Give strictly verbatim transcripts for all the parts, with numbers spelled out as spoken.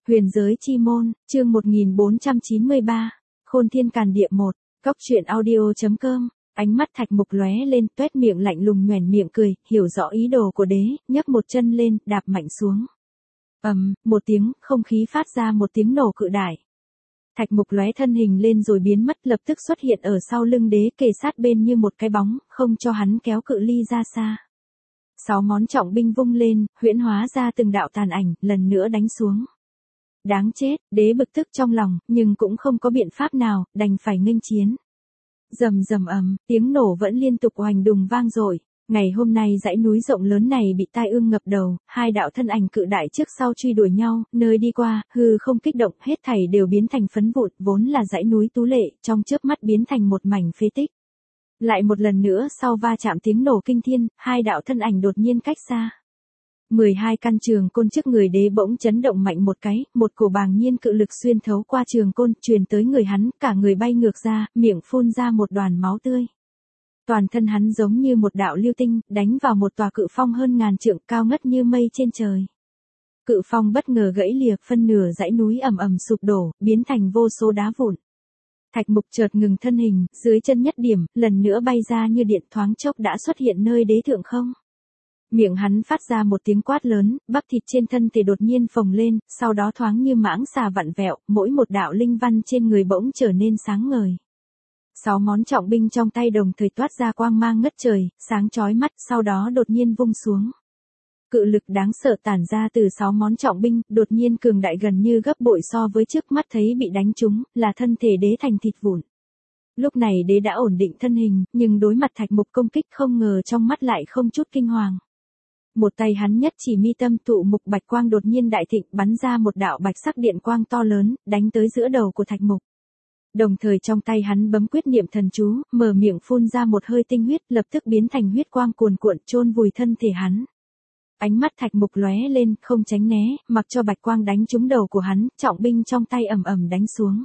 Huyền giới chi môn, chương một nghìn bốn trăm chín mươi ba, Khôn Thiên Càn Địa một, Cốc truyện audio chấm com. Ánh mắt Thạch Mục lóe lên, toét miệng lạnh lùng nhoẻn miệng cười, hiểu rõ ý đồ của đế, nhấc một chân lên, đạp mạnh xuống. Ầm, um, một tiếng, không khí phát ra một tiếng nổ cự đại. Thạch Mục lóe thân hình lên rồi biến mất, lập tức xuất hiện ở sau lưng đế, kề sát bên như một cái bóng, không cho hắn kéo cự ly ra xa. Sáu món trọng binh vung lên, huyễn hóa ra từng đạo tàn ảnh, lần nữa đánh xuống. Đáng chết, đế bực tức trong lòng, nhưng cũng không có biện pháp nào, đành phải nghênh chiến. Rầm rầm ầm, tiếng nổ vẫn liên tục oanh đùng vang dội. Ngày hôm nay dãy núi rộng lớn này bị tai ương ngập đầu, hai đạo thân ảnh cự đại trước sau truy đuổi nhau, nơi đi qua, hư không kích động, hết thảy đều biến thành phấn vụn, vốn là dãy núi tú lệ, trong chớp mắt biến thành một mảnh phế tích. Lại một lần nữa sau va chạm tiếng nổ kinh thiên, hai đạo thân ảnh đột nhiên cách xa. mười hai căn trường côn trước người đế bỗng chấn động mạnh một cái, một cổ bàng nhiên cự lực xuyên thấu qua trường côn, truyền tới người hắn, cả người bay ngược ra, miệng phun ra một đoàn máu tươi. Toàn thân hắn giống như một đạo lưu tinh, đánh vào một tòa cự phong hơn ngàn trượng, cao ngất như mây trên trời. Cự phong bất ngờ gãy lìa, phân nửa dãy núi ầm ầm sụp đổ, biến thành vô số đá vụn. Thạch Mục chợt ngừng thân hình, dưới chân nhất điểm, lần nữa bay ra như điện, thoáng chốc đã xuất hiện nơi đế thượng không. Miệng hắn phát ra một tiếng quát lớn, bắp thịt trên thân thể đột nhiên phồng lên, sau đó thoáng như mãng xà vặn vẹo, mỗi một đạo linh văn trên người bỗng trở nên sáng ngời. Sáu món trọng binh trong tay đồng thời toát ra quang mang ngất trời, sáng chói mắt, sau đó đột nhiên vung xuống. Cự lực đáng sợ tản ra từ sáu món trọng binh, đột nhiên cường đại gần như gấp bội so với trước mắt thấy bị đánh trúng, là thân thể đế thành thịt vụn. Lúc này đế đã ổn định thân hình, nhưng đối mặt Thạch Mục công kích không ngờ trong mắt lại không chút kinh hoàng. Một tay hắn nhất chỉ mi tâm, tụ mục bạch quang đột nhiên đại thịnh, bắn ra một đạo bạch sắc điện quang to lớn, đánh tới giữa đầu của Thạch Mục. Đồng thời trong tay hắn bấm quyết niệm thần chú, mở miệng phun ra một hơi tinh huyết, lập tức biến thành huyết quang cuồn cuộn chôn vùi thân thể hắn. Ánh mắt Thạch Mục lóe lên, không tránh né, mặc cho bạch quang đánh trúng đầu của hắn, trọng binh trong tay ầm ầm đánh xuống.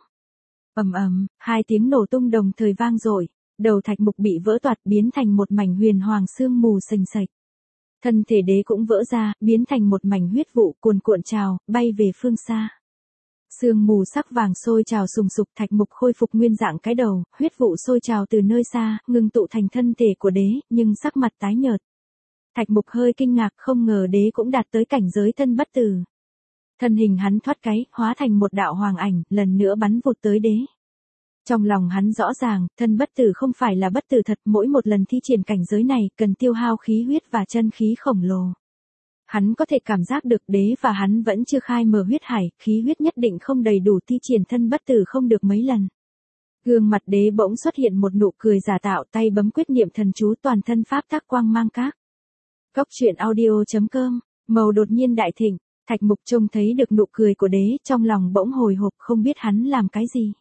Ầm ầm, hai tiếng nổ tung đồng thời vang dội, đầu Thạch Mục bị vỡ toạc, biến thành một mảnh huyền hoàng sương mù sình sạch. Thân thể đế cũng vỡ ra, biến thành một mảnh huyết vụ cuồn cuộn trào, bay về phương xa. Sương mù sắc vàng sôi trào sùng sục, Thạch Mục khôi phục nguyên dạng cái đầu, huyết vụ sôi trào từ nơi xa, ngưng tụ thành thân thể của đế, nhưng sắc mặt tái nhợt. Thạch Mục hơi kinh ngạc, không ngờ đế cũng đạt tới cảnh giới thân bất tử. Thân hình hắn thoát cái, hóa thành một đạo hoàng ảnh, lần nữa bắn vụt tới đế. Trong lòng hắn rõ ràng, thân bất tử không phải là bất tử thật, mỗi một lần thi triển cảnh giới này, cần tiêu hao khí huyết và chân khí khổng lồ. Hắn có thể cảm giác được đế và hắn vẫn chưa khai mở huyết hải, khí huyết nhất định không đầy đủ thi triển thân bất tử không được mấy lần. Gương mặt đế bỗng xuất hiện một nụ cười giả tạo, tay bấm quyết niệm thần chú, toàn thân pháp tắc quang mang các. Cốc truyện audio chấm com, màu đột nhiên đại thịnh, Thạch Mục trông thấy được nụ cười của đế, trong lòng bỗng hồi hộp, không biết hắn làm cái gì.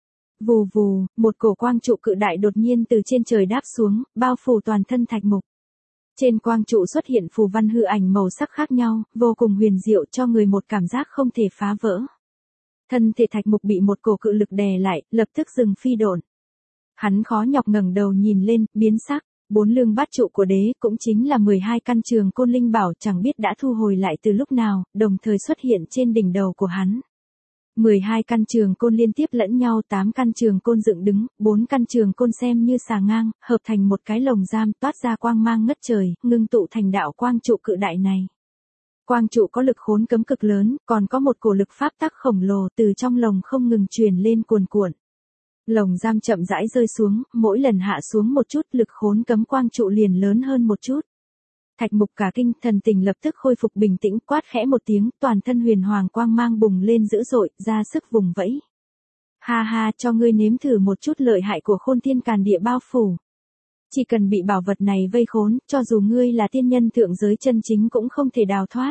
Vù vù, một cổ quang trụ cự đại đột nhiên từ trên trời đáp xuống, bao phủ toàn thân Thạch Mục. Trên quang trụ xuất hiện phù văn hư ảnh màu sắc khác nhau, vô cùng huyền diệu, cho người một cảm giác không thể phá vỡ. Thân thể Thạch Mục bị một cổ cự lực đè lại, lập tức dừng phi độn. Hắn khó nhọc ngẩng đầu nhìn lên, biến sắc, bốn lương bát trụ của đế, cũng chính là mười hai căn trường côn linh bảo, chẳng biết đã thu hồi lại từ lúc nào, đồng thời xuất hiện trên đỉnh đầu của hắn. mười hai căn trường côn liên tiếp lẫn nhau, tám căn trường côn dựng đứng, bốn căn trường côn xem như xà ngang, hợp thành một cái lồng giam, toát ra quang mang ngất trời, ngưng tụ thành đạo quang trụ cự đại này. Quang trụ có lực khốn cấm cực lớn, còn có một cổ lực pháp tắc khổng lồ từ trong lồng không ngừng truyền lên cuồn cuộn. Lồng giam chậm rãi rơi xuống, mỗi lần hạ xuống một chút, lực khốn cấm quang trụ liền lớn hơn một chút. Thạch Mục cả kinh, thần tình lập tức khôi phục bình tĩnh, quát khẽ một tiếng, toàn thân huyền hoàng quang mang bùng lên dữ dội, ra sức vùng vẫy. Ha ha, cho ngươi nếm thử một chút lợi hại của Khôn Thiên Càn Địa bao phủ. Chỉ cần bị bảo vật này vây khốn, cho dù ngươi là tiên nhân thượng giới chân chính cũng không thể đào thoát.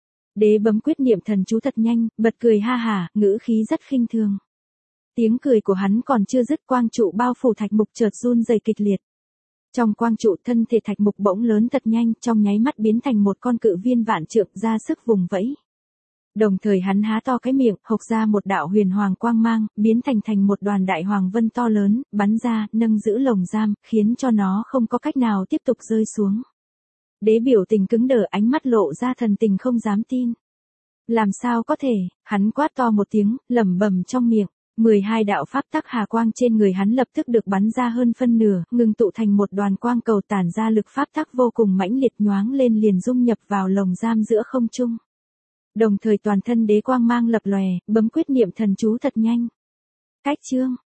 Đế bấm quyết niệm thần chú thật nhanh, bật cười ha hả, ngữ khí rất khinh thường. Tiếng cười của hắn còn chưa dứt, quang trụ bao phủ Thạch Mục chợt run rẩy kịch liệt. Trong quang trụ, thân thể Thạch Mục bỗng lớn thật nhanh, trong nháy mắt biến thành một con cự viên vạn trượng, ra sức vùng vẫy. Đồng thời hắn há to cái miệng, hộc ra một đạo huyền hoàng quang mang, biến thành thành một đoàn đại hoàng vân to lớn, bắn ra, nâng giữ lồng giam, khiến cho nó không có cách nào tiếp tục rơi xuống. Đế biểu tình cứng đờ, ánh mắt lộ ra thần tình không dám tin. Làm sao có thể, hắn quát to một tiếng, lẩm bẩm trong miệng. mười hai đạo pháp tắc hà quang trên người hắn lập tức được bắn ra hơn phân nửa, ngưng tụ thành một đoàn quang cầu tản ra lực pháp tắc vô cùng mãnh liệt nhoáng lên liền dung nhập vào lồng giam giữa không trung. Đồng thời toàn thân đế quang mang lập lòe, bấm quyết niệm thần chú thật nhanh. Cách chương